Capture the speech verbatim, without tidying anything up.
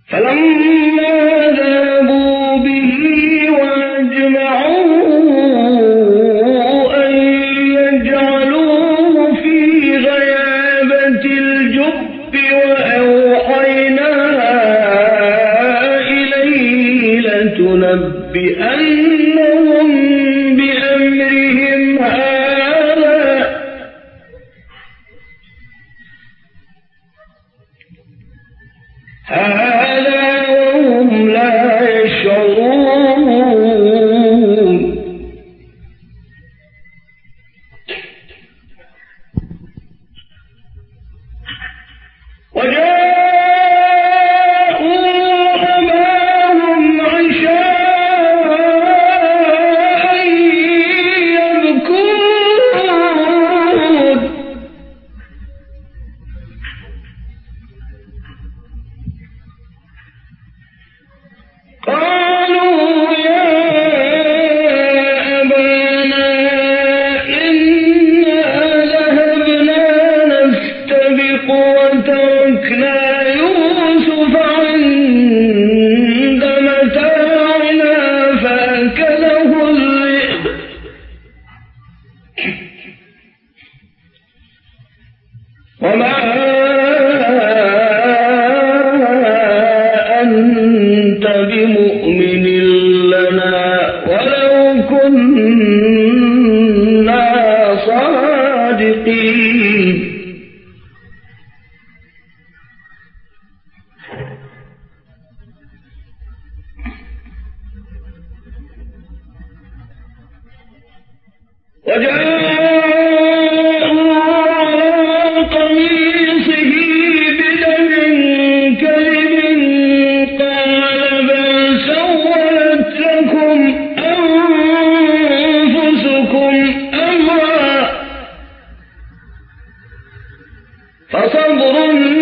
فلما ذهبوا به وأجمعوا أن يجعلوه في غيابة الجب وأوحينا إليه لتنبئنهم بأمرهم هذا هذا وهم لا يشعرون. وجاءوا أباهم عشاء يبكون قالوا يا أبانا إنا ذهبنا نستبق وتركنا يوسف عند متاعنا فأكله الذئب وما أنت بمؤمن لنا ولو كنا صادقين. وجاءوا على قميصه بدم كذب قال بل سولت لكم أنفسكم أمرا فصبر